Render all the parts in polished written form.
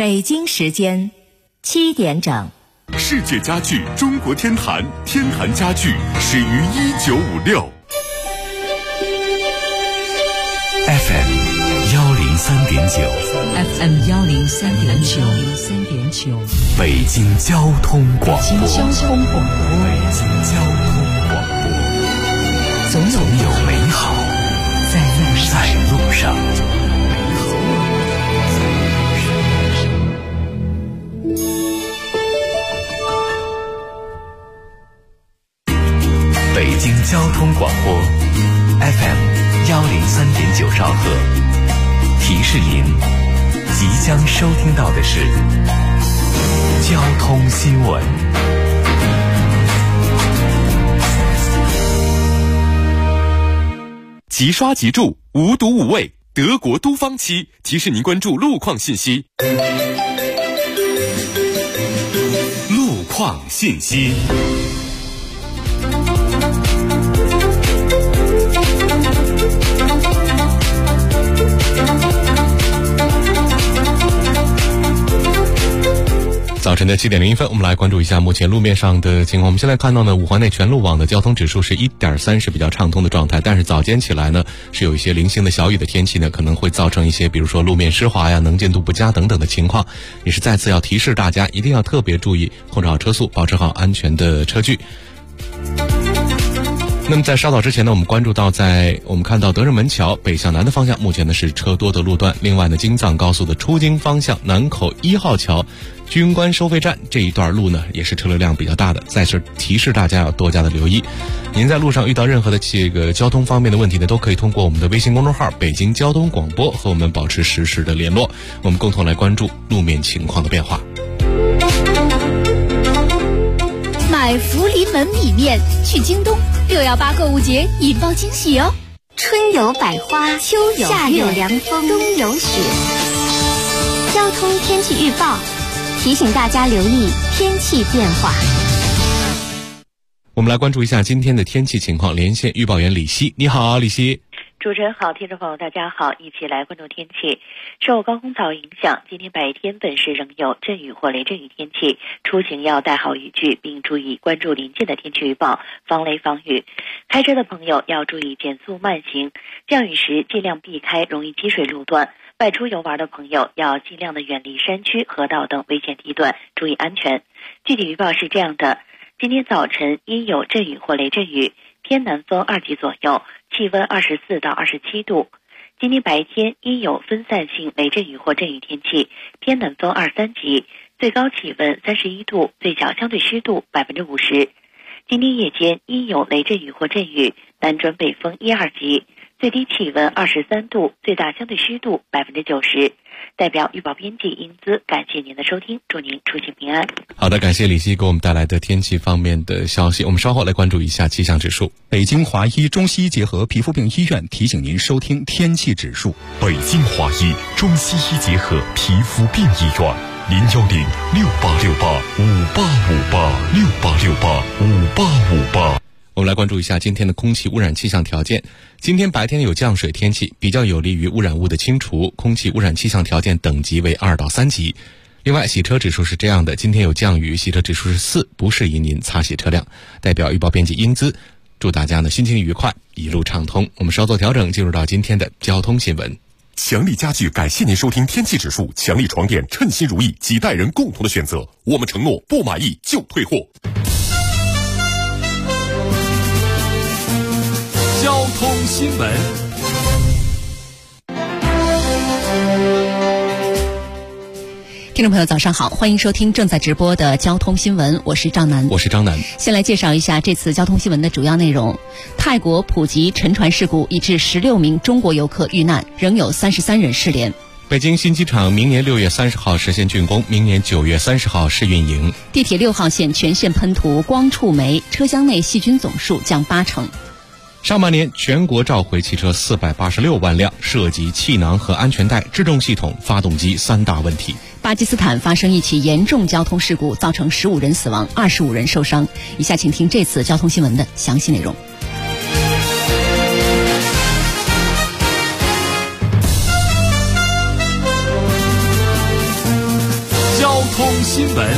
北京时间7点整。 世界家具中国天坛，天坛家具始于1956。FM 103.9，FM 103.9， 北京交通广播，总有美好在路上。北京交通广播 FM 103.9兆赫，提示您即将收听到的是交通新闻。即刷即住，无毒无味，德国都芳漆提示您关注路况信息。路况信息。早晨的7点01分，我们来关注一下目前路面上的情况。我们现在看到呢，五环内全路网的交通指数是 1.3， 是比较畅通的状态。但是早间起来呢，是有一些零星的小雨的天气呢，可能会造成一些比如说路面湿滑呀、能见度不佳等等的情况。也是再次要提示大家，一定要特别注意控制好车速，保持好安全的车距。那么在稍早之前呢，我们关注到我们看到德胜门桥北向南的方向目前呢是车多的路段。另外呢，京藏高速的出京方向南口1号桥军官收费站这一段路呢也是车流量比较大的，在此提示大家要多加的留意。您在路上遇到任何的这个交通方面的问题呢，都可以通过我们的微信公众号北京交通广播和我们保持实时的联络，我们共同来关注路面情况的变化。 买福临门米面去京东，618购物节引爆惊喜哦！ 春有百花，秋有夏有凉风，冬有雪。交通天气预报提醒大家留意天气变化。 我们来关注一下今天的天气情况，连线预报员李希。你好，李希。 主持人好，听众朋友大家好，一起来关注天气。受高空槽影响，今天白天本市仍有阵雨或雷阵雨天气，出行要带好雨具，并注意关注临近的天气预报，防雷防雨。开车的朋友要注意减速慢行，降雨时尽量避开容易积水路段。外出游玩的朋友要尽量的远离山区、河道等危险地段，注意安全。具体预报是这样的：今天早晨阴有阵雨或雷阵雨，偏南风2级左右，气温24到27度。今天白天阴有分散性雷阵雨或阵雨天气，偏南风2、3级，最高气温31度，最小相对湿度50%。今天夜间阴有雷阵雨或阵雨，南转北风1、2级，最低气温23度，最大相对湿度90%。代表预报编辑英姿，感谢您的收听，祝您出行平安。 好的，感谢李希给我们带来的天气方面的消息。我们稍后来关注一下气象指数。 北京华医中西医结合皮肤病医院提醒您收听天气指数。 北京华医中西医结合皮肤病医院，0106868585858，668685858。我们来关注一下今天的空气污染气象条件。今天白天有降水天气，比较有利于污染物的清除，空气污染气象条件等级为2到3级。另外，洗车指数是这样的：今天有降雨，洗车指数是4，不适宜您擦洗车辆。代表预报编辑英姿，祝大家呢心情愉快，一路畅通。我们稍作调整，进入到今天的交通新闻。强力家具感谢您收听天气指数，强力床垫称心如意，几代人共同的选择。我们承诺不满意就退货。交通新闻。 听众朋友早上好，欢迎收听正在直播的交通新闻，我是张楠。先来介绍一下这次交通新闻的主要内容。泰国普吉沉船事故已致16名中国游客遇难，仍有33人失联。 北京新机场明年6月30号实现竣工，明年9月30号试运营。 地铁6号线全线喷涂光触媒，车厢内细菌总数降80%。 上半年全国召回汽车486万辆，涉及气囊和安全带、制动系统、发动机3大问题。 巴基斯坦发生一起严重交通事故，造成15人死亡，25人受伤。以下请听这次交通新闻的详细内容。 通新闻。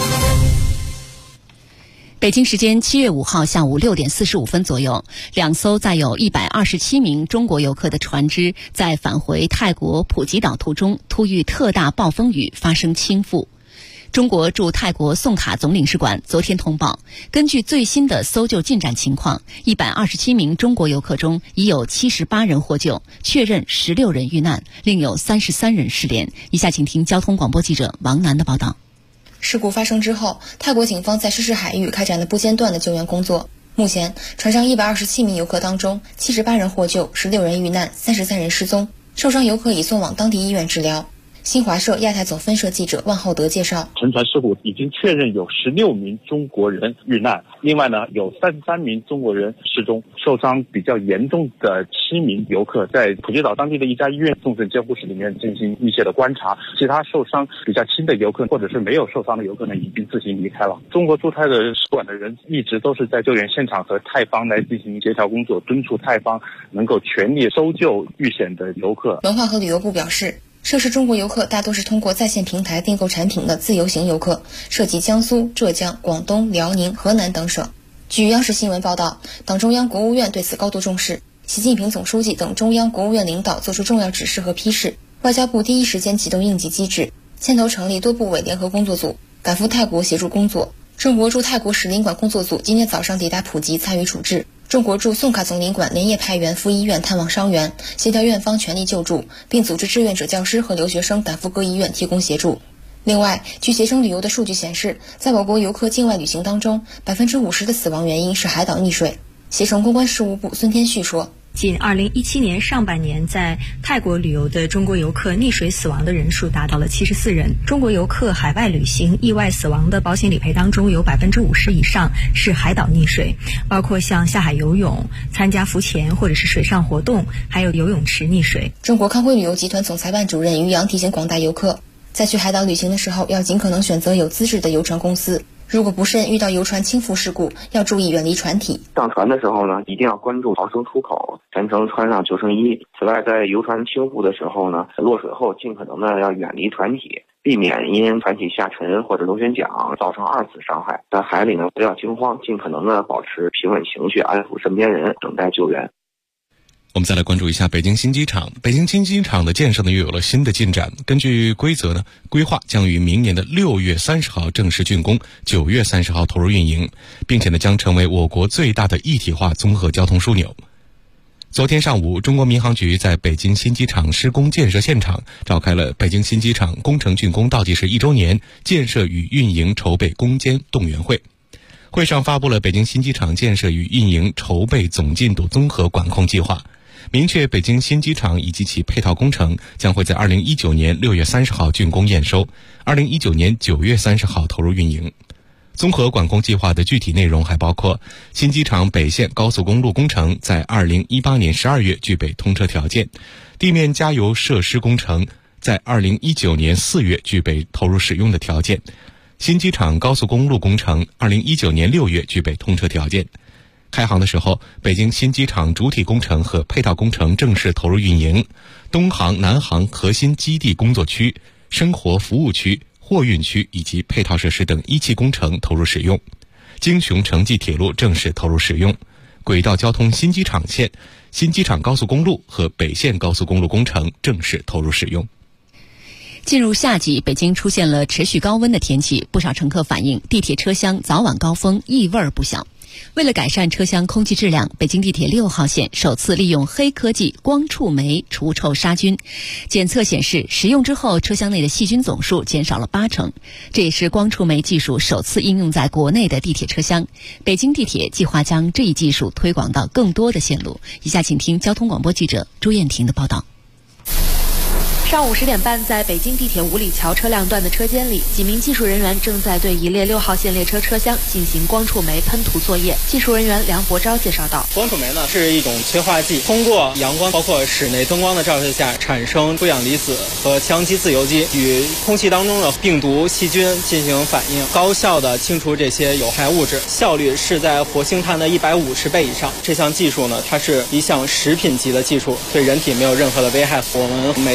北京时间7月5号下午6点45分左右，2艘载有127名中国游客的船只在返回泰国普吉岛途中突遇特大暴风雨，发生倾覆。中国驻泰国宋卡总领事馆昨天通报，根据最新的搜救进展情况，127名中国游客中已有78人获救，确认16人遇难，另有33人失联。以下请听交通广播记者王楠的报道。 事故发生之后，泰国警方在失事海域开展了不间断的救援工作。目前，船上127名游客当中，78人获救，16人遇难，33人失踪，受伤游客已送往当地医院治疗。新华社亚太总分社记者万浩德介绍， 沉船事故已经确认有16名中国人遇难，另外呢有33名中国人失踪，受伤比较严重的7名游客在普吉岛当地的一家医院重症监护室里面进行密切的观察，其他受伤比较轻的游客或者是没有受伤的游客呢已经自行离开了。中国驻泰的使馆的人一直都是在救援现场和泰方来进行协调工作，敦促泰方能够全力搜救遇险的游客。 文化和旅游部表示，涉事中国游客大多是通过在线平台订购产品的自由行游客，涉及江苏、浙江、广东、辽宁、河南等省。据央视新闻报道，党中央、国务院对此高度重视，习近平总书记等中央、国务院领导作出重要指示和批示，外交部第一时间启动应急机制，牵头成立多部委联合工作组，赶赴泰国协助工作。中国驻泰国使领馆工作组今天早上抵达普吉参与处置。中国驻宋卡总领馆连夜派员赴医院探望伤员，协调院方全力救助，并组织志愿者教师和留学生赶赴各医院提供协助。另外，据携程旅游的数据显示，在我国游客境外旅行当中，50%的死亡原因是海岛溺水。携程公关事务部孙天旭说， 仅2017年上半年在泰国旅游的中国游客溺水死亡的人数达到了74人。中国游客海外旅行意外死亡的保险理赔当中，有50%以上是海岛溺水，包括像下海游泳、参加浮潜或者是水上活动，还有游泳池溺水。 中国康辉旅游集团总裁办主任于洋提醒广大游客，在去海岛旅行的时候，要尽可能选择有资质的游船公司。如果不慎遇到游船倾覆事故，要注意远离船体。 上船的时候呢，一定要关注逃生出口，全程穿上救生衣。此外，在游船倾覆的时候呢，落水后尽可能的要远离船体，避免因船体下沉或者螺旋桨造成2次伤害。在海里呢，不要惊慌，尽可能的保持平稳情绪，安抚身边人，等待救援。 我们再来关注一下北京新机场。北京新机场的建设呢，又有了新的进展。根据规划将于明年的6月30号正式竣工，9月30号投入运营，并且呢，将成为我国最大的一体化综合交通枢纽。昨天上午，中国民航局在北京新机场施工建设现场召开了北京新机场工程竣工倒计时1周年建设与运营筹备攻坚动员会。会上发布了北京新机场建设与运营筹备总进度综合管控计划，明确北京新机场以及其配套工程将会在2019年6月30号竣工验收，2019年9月30号投入运营。综合管控计划的具体内容还包括：新机场北线高速公路工程在2018年12月具备通车条件，地面加油设施工程在2019年4月具备投入使用的条件，新机场高速公路工程2019年6月具备通车条件。开航的时候，北京新机场主体工程和配套工程正式投入运营，东航、南航核心基地工作区、生活服务区、货运区以及配套设施等一期工程投入使用，京雄城际铁路正式投入使用，轨道交通新机场线、新机场高速公路和北线高速公路工程正式投入使用。 进入夏季，北京出现了持续高温的天气，不少乘客反映地铁车厢早晚高峰异味不小。为了改善车厢空气质量，北京地铁6号线首次利用黑科技光触媒除臭杀菌，检测显示使用之后车厢内的细菌总数减少了80%，这也是光触媒技术首次应用在国内的地铁车厢。北京地铁计划将这一技术推广到更多的线路。以下请听交通广播记者朱艳婷的报道。 上午10点半，在北京地铁五里桥车辆段的车间里，几名技术人员正在对一列6号线列车车厢进行光触媒喷涂作业。技术人员梁伯昭介绍道： 光触媒呢是一种催化剂，通过阳光包括室内灯光的照射下，产生负氧离子和羟基自由基，与空气当中的病毒细菌进行反应，高效的清除这些有害物质，效率是在活性炭的150倍以上。这项技术呢，它是一项食品级的技术，对人体没有任何的危害。我们每3个月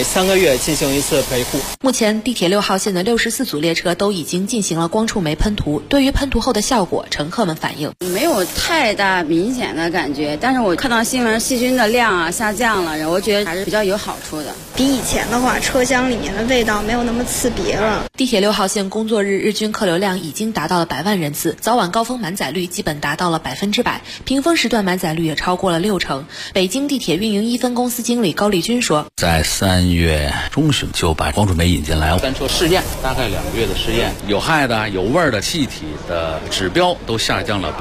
月进行一次维护。 目前地铁6号线的64组列车都已经进行了光触媒喷涂，对于喷涂后的效果，乘客们反映没有太大明显的感觉，但是我看到新闻细菌的量下降了，我觉得还是比较有好处的。 比以前的话，车厢里面的味道没有那么刺鼻了。 地铁6号线工作日日均客流量已经达到了100万人次，早晚高峰满载率基本达到了100%，平峰时段满载率也超过了60%。北京地铁运营1分公司经理高丽军说， 在3月中旬就把光触媒引进来，单车试验大概2个月的试验，有害的、有味的气体的指标都下降了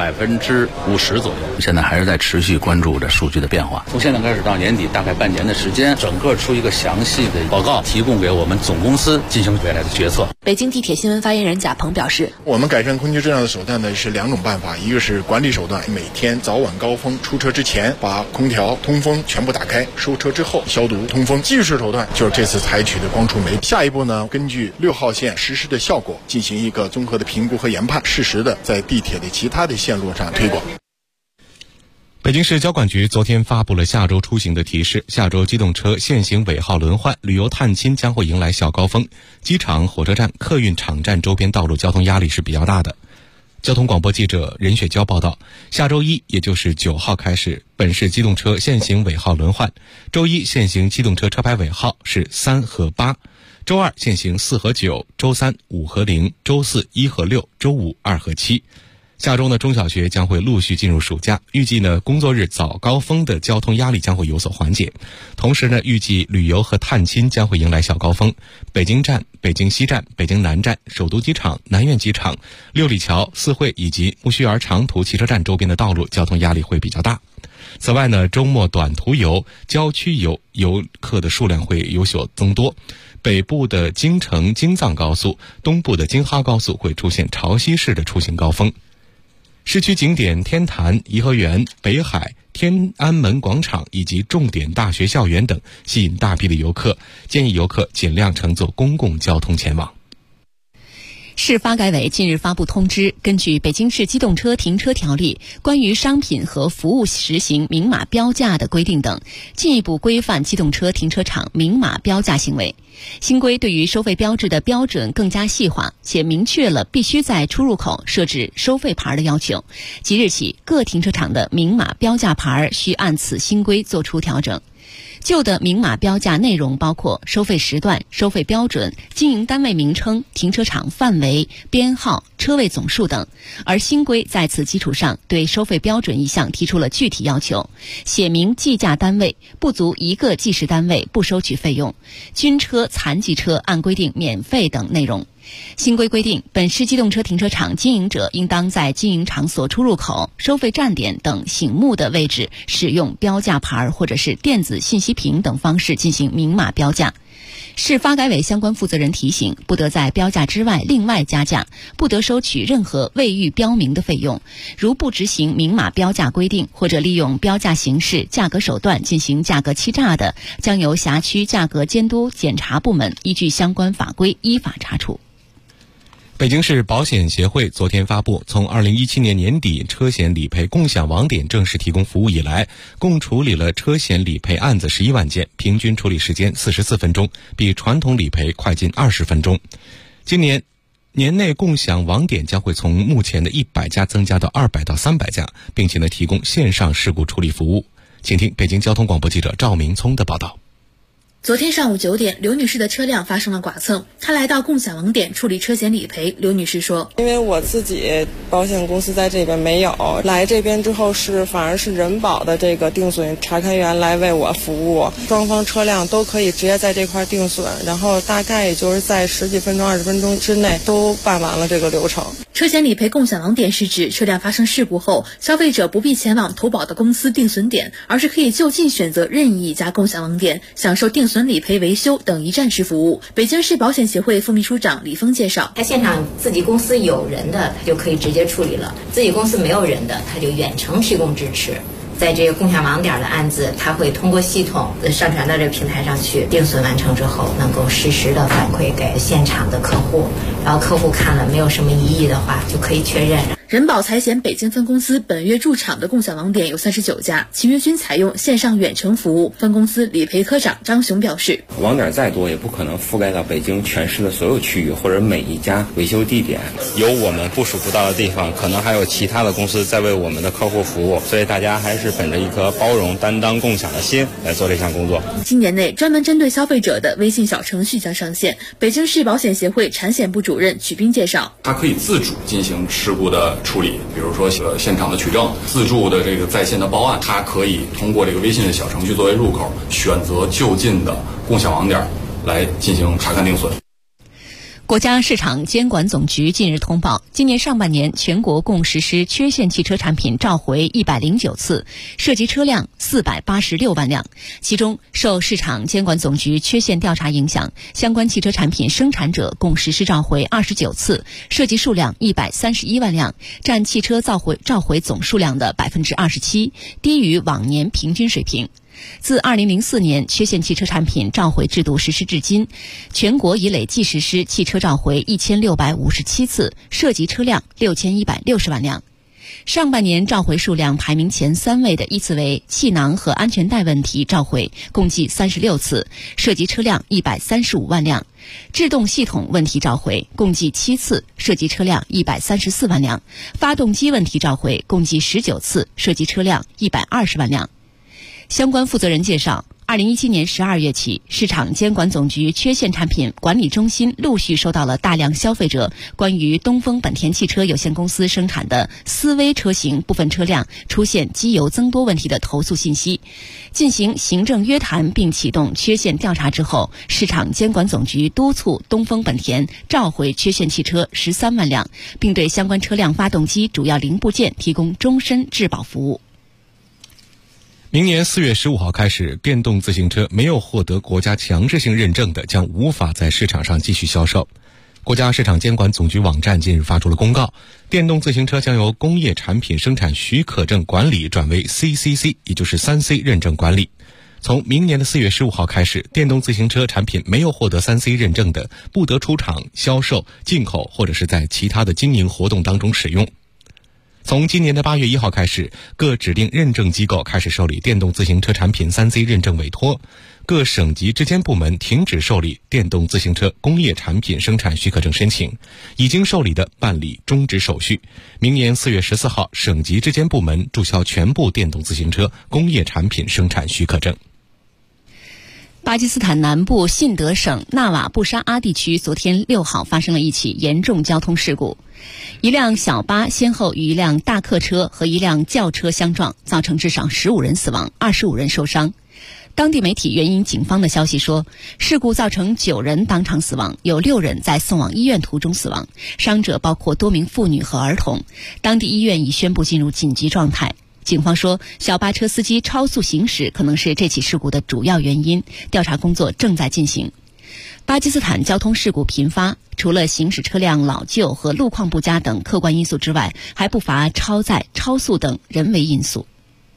50%左右。现在还是在持续关注着数据的变化，从现在开始到年底大概半年的时间，整个出一个详细的报告，提供给我们总公司进行未来的决策。 北京地铁新闻发言人贾鹏表示， 我们改善空气质量的手段呢是2种办法，一个是管理手段，每天早晚高峰出车之前把空调通风全部打开，收车之后消毒通风。技术手段就是这次采取的光触媒。下一步呢，根据6号线实施的效果进行一个综合的评估和研判，适时的在地铁的其他的线路上推广。 北京市交管局昨天发布了下周出行的提示，下周机动车限行尾号轮换，旅游探亲将会迎来小高峰，机场、火车站、客运场站周边道路交通压力是比较大的。交通广播记者任雪娇报道，下周一也就是9号开始，本市机动车限行尾号轮换，周一限行机动车车牌尾号是3和8，周二限行4和9，周3 5和0，周4 1和6，周5 2和7。下周呢，中小学将会陆续进入暑假，预计呢，工作日早高峰的交通压力将会有所缓解。同时呢，预计旅游和探亲将会迎来小高峰，北京站、北京西站、北京南站、首都机场、南苑机场、六里桥、四惠以及木樨园长途汽车站周边的道路交通压力会比较大。此外呢，周末短途游、郊区游游客的数量会有所增多。北部的京承京藏高速、东部的京哈高速会出现潮汐式的出行高峰。市区景点天坛、颐和园、北海、天安门广场以及重点大学校园等吸引大批的游客，建议游客尽量乘坐公共交通前往。 市发改委近日发布通知，根据《北京市机动车停车条例》关于商品和服务实行明码标价的规定等，进一步规范机动车停车场明码标价行为。新规对于收费标志的标准更加细化，且明确了必须在出入口设置收费牌的要求。即日起，各停车场的明码标价牌需按此新规作出调整。旧的明码标价内容包括收费时段、收费标准、经营单位名称、停车场范围、编号、车位总数等，而新规在此基础上对收费标准一项提出了具体要求，写明计价单位，不足1个计时单位不收取费用，军车、残疾车按规定免费等内容。新规规定，本市机动车停车场经营者应当在经营场所出入口、收费站点等醒目的位置使用标价牌或者是电子信息屏等方式进行明码标价。市发改委相关负责人提醒，不得在标价之外另外加价，不得收取任何未予标明的费用。如不执行明码标价规定，或者利用标价形式、价格手段进行价格欺诈的，将由辖区价格监督检查部门依据相关法规依法查处。 北京市保险协会昨天发布，从2017年年底车险理赔共享网点正式提供服务以来，共处理了车险理赔案子11万件，平均处理时间44分钟，比传统理赔快近20分钟。今年年内共享网点将会从目前的100家增加到200到300家，并且提供线上事故处理服务。请听北京交通广播记者赵明聪的报道。 昨天上午9点，刘女士的车辆发生了剐蹭，她来到共享网点处理车险理赔。刘女士说， 因为我自己保险公司在这边没有，来这边之后反而是人保的这个定损查看员来为我服务，双方车辆都可以直接在这块定损，然后大概也就是在10几分钟、20分钟之内都办完了这个流程。 车险理赔共享网点是指车辆发生事故后，消费者不必前往投保的公司定损点，而是可以就近选择任意一家共享网点，享受定损理赔维修等一站式服务。北京市保险协会副秘书长李峰介绍， 他现场自己公司有人的，他就可以直接处理了；自己公司没有人的，他就远程提供支持。在这个共享网点的案子，它会通过系统上传到这个平台上去，定损完成之后能够实时的反馈给现场的客户， 然后客户看了没有什么异议的话，就可以确认。 人保财险北京分公司本月驻场的共享网点有39家，其余均采用线上远程服务。分公司理赔科长张雄表示， 网点再多也不可能覆盖到北京全市的所有区域或者每一家维修地点，有我们部署不到的地方，可能还有其他的公司在为我们的客户服务，所以大家还是本着一颗包容、担当、共享的心来做这项工作。 今年内专门针对消费者的微信小程序将上线。北京市保险协会产险部主任曲斌介绍， 它可以自主进行事故的处理，比如说现场的取证、自助的这个在线的报案，它可以通过这个微信的小程序作为入口，选择就近的共享网点来进行查看定损。 国家市场监管总局近日通报，今年上半年全国共实施缺陷汽车产品召回109次，涉及车辆486万辆。其中，受市场监管总局缺陷调查影响，相关汽车产品生产者共实施召回29次，涉及数量131万辆，占汽车召回总数量的27%，低于往年平均水平。自2004年缺陷汽车产品召回制度实施至今，全国已累计实施汽车召回1657次，涉及车辆6160万辆。上半年召回数量排名前3位的依次为气囊和安全带问题召回，共计36次，涉及车辆135万辆；制动系统问题召回共计7次，涉及车辆134万辆；发动机问题召回共计19次，涉及车辆120万辆。相关负责人介绍，2017年12月起，市场监管总局缺陷产品管理中心陆续收到了大量消费者关于东风本田汽车有限公司生产的思威车型部分车辆出现机油增多问题的投诉信息。进行行政约谈并启动缺陷调查之后，市场监管总局督促东风本田召回缺陷汽车13万辆，并对相关车辆发动机主要零部件提供终身质保服务。 明年4月15号开始，电动自行车没有获得国家强制性认证的将无法在市场上继续销售。国家市场监管总局网站近日发出了公告，电动自行车将由工业产品生产许可证管理转为 CCC， 也就是3C 认证管理。从明年的4月15号开始，电动自行车产品没有获得3C 认证的，不得出厂、销售、进口或者是在其他的经营活动当中使用。从今年的8月1号开始，各指定认证机构开始受理电动自行车产品 3C 认证委托，各省级质监部门停止受理电动自行车工业产品生产许可证申请，已经受理的办理终止手续。明年4月14号，省级质监部门注销全部电动自行车工业产品生产许可证。 巴基斯坦南部信德省纳瓦布沙阿地区昨天6号发生了一起严重交通事故，一辆小巴先后与一辆大客车和一辆轿车相撞，造成至少15人死亡，25人受伤。当地媒体援引警方的消息说，事故造成9人当场死亡，有6人在送往医院途中死亡，伤者包括多名妇女和儿童。当地医院已宣布进入紧急状态。警方说，小巴车司机超速行驶可能是这起事故的主要原因，调查工作正在进行。巴基斯坦交通事故频发，除了行驶车辆老旧和路况不佳等客观因素之外，还不乏超载、超速等人为因素。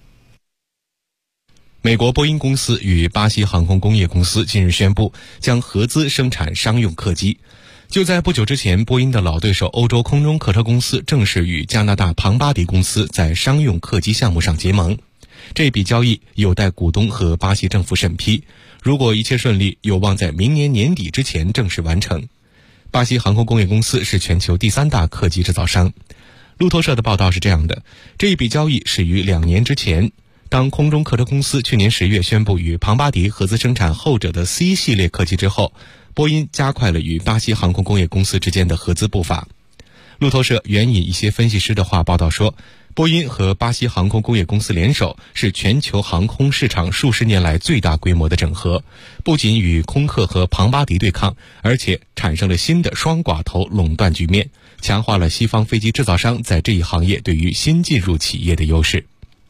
美国波音公司与巴西航空工业公司近日宣布将合资生产商用客机。就在不久之前，波音的老对手欧洲空中客车公司正式与加拿大庞巴迪公司在商用客机项目上结盟。这笔交易有待股东和巴西政府审批，如果一切顺利，有望在明年年底之前正式完成。巴西航空工业公司是全球第3大客机制造商。路透社的报道是这样的，这一笔交易始于2年之前。当空中客车公司去年10月宣布与庞巴迪合资生产后者的 C 系列客机之后，波音加快了与巴西航空工业公司之间的合资步伐。路透社援引一些分析师的话报道说，波音和巴西航空工业公司联手是全球航空市场数十年来最大规模的整合，不仅与空客和庞巴迪对抗，而且产生了新的双寡头垄断局面，强化了西方飞机制造商在这一行业对于新进入企业的优势。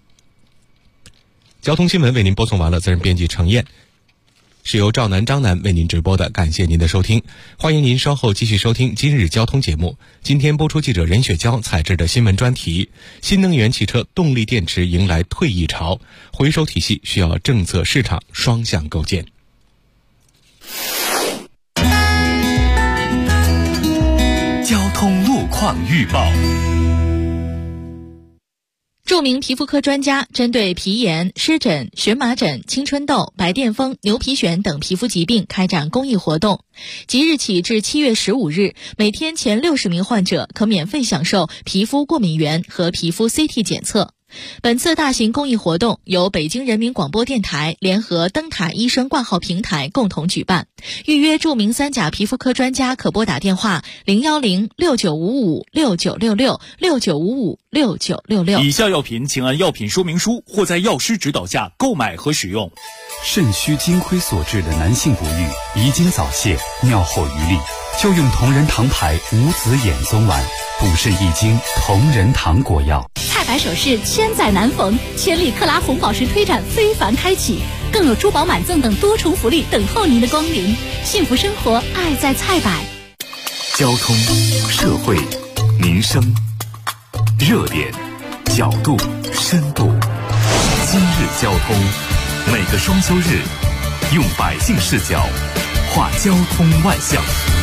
交通新闻为您播送完了，责任编辑程燕，是由赵楠、张楠为您直播的，感谢您的收听。欢迎您稍后继续收听今日交通节目。今天播出记者任雪娇采制的新闻专题：新能源汽车动力电池迎来退役潮，回收体系需要政策市场双向构建。 况预报。 著名皮肤科专家针对皮炎、湿疹、荨麻疹、青春痘、白癜风、牛皮癣等皮肤疾病开展公益活动。即日起至7月15日，每天前60名患者可免费享受皮肤过敏原和皮肤 CT 检测。本次大型公益活动由北京人民广播电台联合灯塔医生挂号平台共同举办。预约著名3甲皮肤科专家可拨打电话010-6955-6966 以下药品请按药品说明书或在药师指导下购买和使用。 肾虚金亏所致的男性不育、遗精早泄、尿后余力，就用同仁堂牌无子衍宗丸，补肾益精同仁堂果药。 蔡白首饰千载难逢，千利克拉红宝石推展非凡开启，更有珠宝满赠等多重福利等候您的光临。幸福生活，爱在蔡百。 交通、社会、民生，热点、角度、深度。今日交通，每个双休日，用百姓视角画交通万象。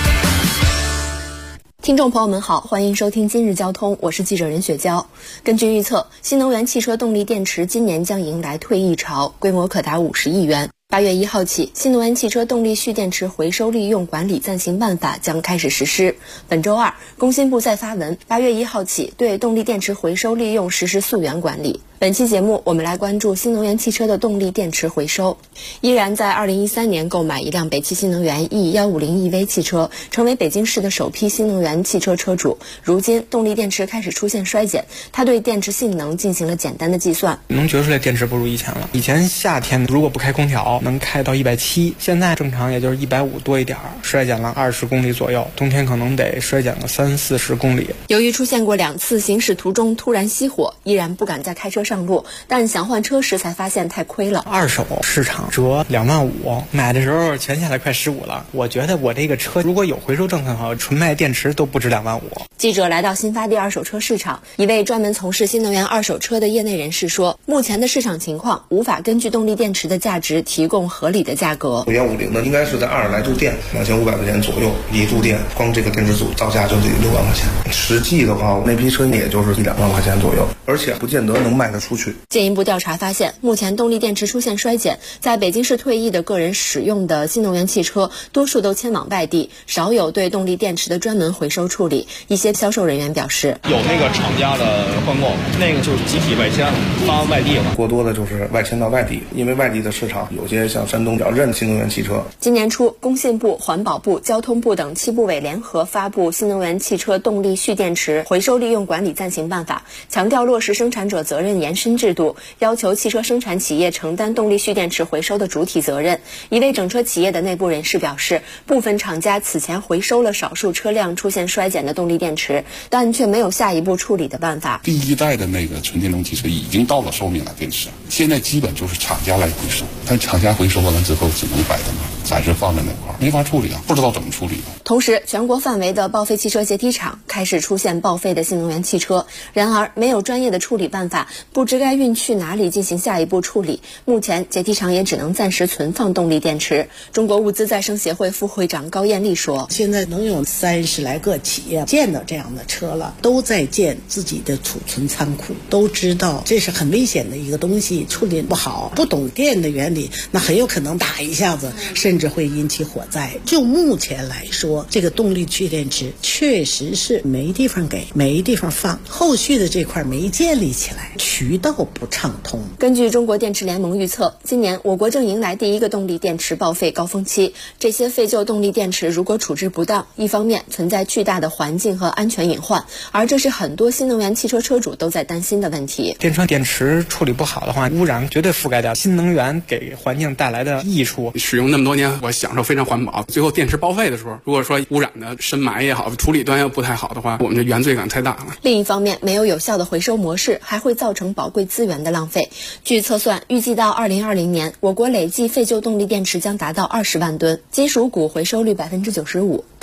听众朋友们好，欢迎收听今日交通，我是记者任雪娇。根据预测，新能源汽车动力电池今年将迎来退役潮，规模可达50亿元。8月1号起，新能源汽车动力蓄电池回收利用管理暂行办法将开始实施。本周二，工信部再发文，8月1号起对动力电池回收利用实施溯源管理。本期节目，我们来关注新能源汽车的动力电池回收。依然在2013年购买一辆北汽新能源 E150EV 汽车，成为北京市的首批新能源汽车车主。如今，动力电池开始出现衰减，他对电池性能进行了简单的计算， 能觉出来电池不如以前了。以前夏天如果不开空调，能开到170，现在正常也就是150多一点，衰减了20公里左右。冬天可能得衰减个30-40公里。 由于出现过2次行驶途中突然熄火，依然不敢再开车上路，但想换车时才发现太亏了。 二手市场折2万5，买的时候全下来快15了。我觉得我这个车如果有回收证很好，纯卖电池都不值2万5。 记者来到新发地二手车市场，一位专门从事新能源二手车的业内人士说，目前的市场情况无法根据动力电池的价值提供合理的价格。 550的应该是在20来度电，2500块钱左右一度电，光这个电池组造价就得6万块钱。实际的话，那批车也就是1-2万块钱左右，而且不见得能卖得出去。 进一步调查发现，目前动力电池出现衰减，在北京市退役的个人使用的新能源汽车，多数都迁往外地，少有对动力电池的专门回收处理。一些销售人员表示， 有那个厂家的换购，那个就是集体外迁发外地了， 过多的就是外迁到外地，因为外地的市场有些像山东比较认新能源汽车。 今年初，工信部、环保部、交通部等7部委联合发布《新能源汽车动力蓄电池回收利用管理暂行办法》，强调落实生产者责任延伸制度，要求汽车生产企业承担动力蓄电池回收的主体责任。一位整车企业的内部人士表示，部分厂家此前回收了少数车辆出现衰减的动力电池，但却没有下一步处理的办法。 第1代的那个纯电动汽车已经到了寿命了，电池现在基本就是厂家来回收，但厂家回收完了之后只能摆在那，暂时放在那块，没法处理啊，不知道怎么处理。 同时，全国范围的报废汽车解体厂开始出现报废的新能源汽车，然而没有专业的处理办法，不知该运去哪里进行下一步处理。目前解体厂也只能暂时存放动力电池。中国物资再生协会副会长高艳丽说， 现在能有30来个企业见到这样的车了，都在建自己的储存仓库，都知道这是很危险的一个东西，处理不好，不懂电的原理，那很有可能打一下子，甚至会引起火灾。就目前来说，这个动力蓄电池确实是没地方给，没地方放，后续的这块没建立起来，渠道不畅通。 根据中国电池联盟预测，今年我国正迎来第一个动力电池报废高峰期。这些废旧动力电池如果处置不当，一方面存在巨大的环境和安全隐患，而这是很多新能源汽车车主都在担心的问题。 电车电池处理不好的话，污染绝对覆盖掉新能源给环境带来的益处。 使用那么多年，我享受非常环保，最后电池报废的时候，如果说污染的深埋也好，处理端又不太好的话，我们的原罪感太大了。 另一方面，没有有效的回收模式，还会造成宝贵资源的浪费。据测算，预计到2020年，我国累计废旧动力电池将达到20万吨，金属钴回收率95%，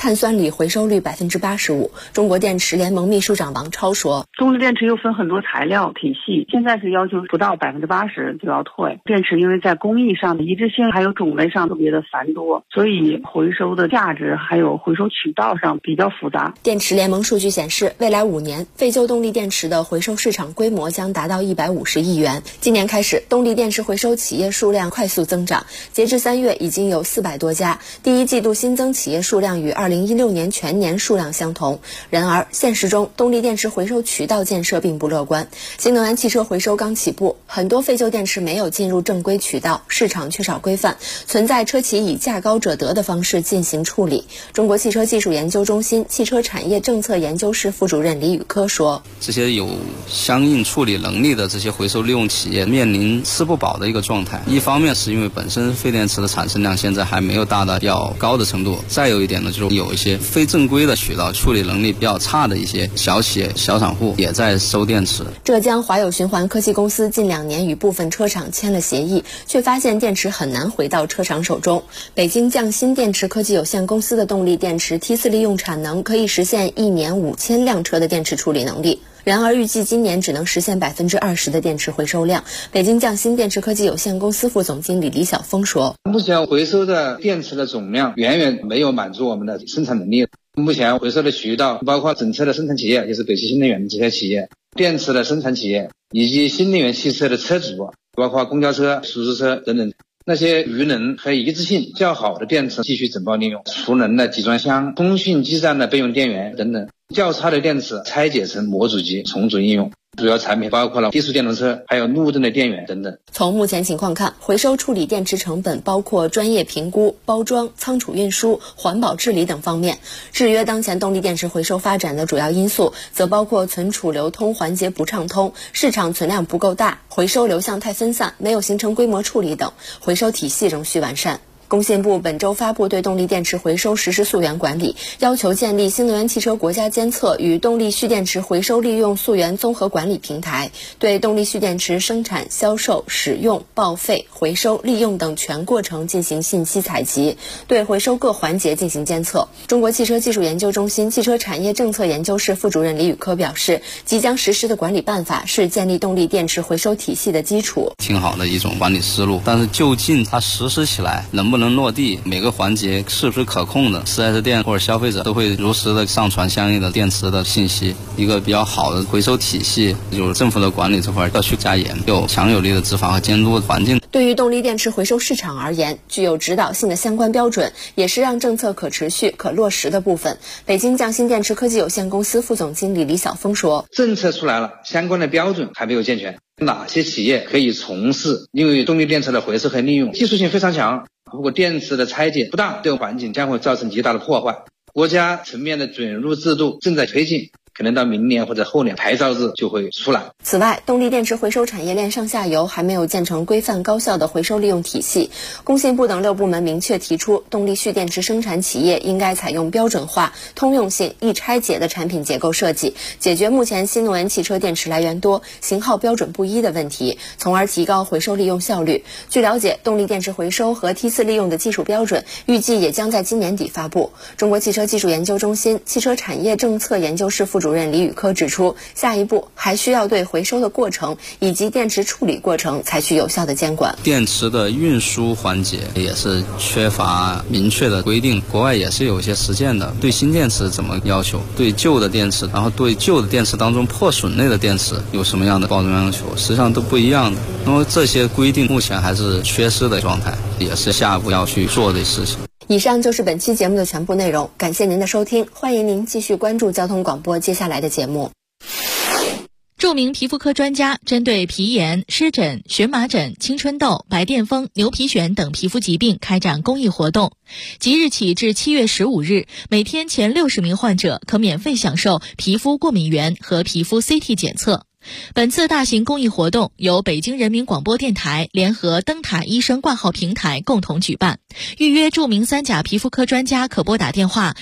碳酸锂回收率85%。中国电池联盟秘书长王超说， 动力电池又分很多材料体系，现在是要求不到80%就要退。电池因为在工艺上的一致性还有种类上特别的繁多，所以回收的价值还有回收渠道上比较复杂。 电池联盟数据显示，未来5年废旧动力电池的回收市场规模将达到150亿元。今年开始，动力电池回收企业数量快速增长，截至3月已经有400多家，第一季度新增企业数量与2016年全年数量相同。然而，现实中动力电池回收渠道建设并不乐观。新能源汽车回收刚起步，很多废旧电池没有进入正规渠道，市场缺少规范，存在车企以价高者得的方式进行处理。中国汽车技术研究中心汽车产业政策研究室副主任李宇科说， 这些有相应处理能力的这些回收利用企业面临吃不饱的一个状态。一方面是因为本身废电池的产生量现在还没有大到要高的程度，再有一点呢，就是有一些非正规的渠道处理能力比较差的一些小企业小散户也在收电池。 浙江华友循环科技公司近2年与部分车厂签了协议，却发现电池很难回到车厂手中。北京匠心电池科技有限公司的动力电池梯次利用产能可以实现1年5000辆车的电池处理能力。然而预计今年只能实现20%的电池回收量。北京匠心电池科技有限公司副总经理李晓峰说， 目前回收的电池的总量远远没有满足我们的生产能力。目前回收的渠道包括整车的生产企业，就是北汽新能源这些企业，电池的生产企业，以及新能源汽车的车主，包括公交车、出租车等等。那些余能和一致性较好的电池继续整包利用，储能的集装箱、通讯基站的备用电源等等，较差的电池拆解成模组级重组应用。主要产品包括了低速电动车，还有路灯的电源等等。 从目前情况看，回收处理电池成本包括专业评估、包装、仓储运输、环保治理等方面。制约当前动力电池回收发展的主要因素，则包括存储流通环节不畅通、市场存量不够大、回收流向太分散、没有形成规模处理等，回收体系仍需完善。工信部本周发布对动力电池回收实施溯源管理，要求建立新能源汽车国家监测与动力蓄电池回收利用溯源综合管理平台，对动力蓄电池生产、销售、使用、报废、回收、利用等全过程进行信息采集，对回收各环节进行监测。中国汽车技术研究中心汽车产业政策研究室副主任李宇科表示，即将实施的管理办法是建立动力电池回收体系的基础。 挺好的一种管理思路，但是究竟它实施起来能不能落地，每个环节是不是可控的， 4S 店或者消费者都会如实的上传相应的电池的信息。一个比较好的回收体系，就是政府的管理这块要去加严，有强有力的执法和监督环境。 对于动力电池回收市场而言，具有指导性的相关标准，也是让政策可持续、可落实的部分。北京匠心电池科技有限公司副总经理李晓峰说， 政策出来了，相关的标准还没有健全，哪些企业可以从事因为动力电池的回收和利用，技术性非常强，如果电池的拆解不当，对环境将会造成极大的破坏。国家层面的准入制度正在推进，可能到明年或者后年牌照日就会出来。 此外，动力电池回收产业链上下游还没有建成规范高效的回收利用体系。工信部等6部门明确提出，动力蓄电池生产企业应该采用标准化、通用性、易拆解的产品结构设计，解决目前新能源汽车电池来源多、型号标准不一的问题，从而提高回收利用效率。据了解，动力电池回收和梯次利用的技术标准预计也将在今年底发布。中国汽车技术研究中心汽车产业政策研究室副主任李宇科指出，下一步还需要对回收的过程以及电池处理过程采取有效的监管。 电池的运输环节也是缺乏明确的规定，国外也是有一些实践的，对新电池怎么要求，对旧的电池，然后对旧的电池当中破损类的电池有什么样的包装要求，实际上都不一样的。那么这些规定目前还是缺失的状态，也是下一步要去做的事情。 以上就是本期节目的全部内容，感谢您的收听，欢迎您继续关注交通广播接下来的节目。 著名皮肤科专家针对皮炎、湿疹、荨麻疹、青春痘、白癜风、牛皮癣等皮肤疾病开展公益活动。即日起至7月15日，每天前60名患者可免费享受皮肤过敏原和皮肤 CT 检测。本次大型公益活动由北京人民广播电台联合灯塔医生挂号平台共同举办。预约著名3甲皮肤科专家可拨打电话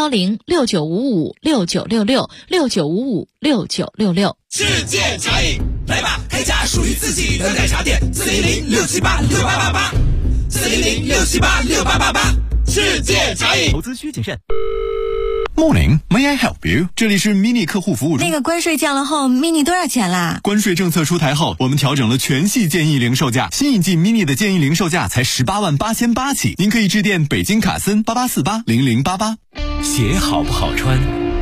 010-6955-6966 世界茶饮，来吧，开家属于自己的奶茶店，400-678-6888，400-678-6888，世界茶饮。 投资需谨慎。 Morning, may I help you？ 这里是 mini 客户服务中。 那个关税降了后 ，mini 多少钱啦？ 关税政策出台后，我们调整了全系建议零售价，新一季 mini 的建议零售价才18.888起，您可以致电北京卡森88480088。 鞋好不好穿？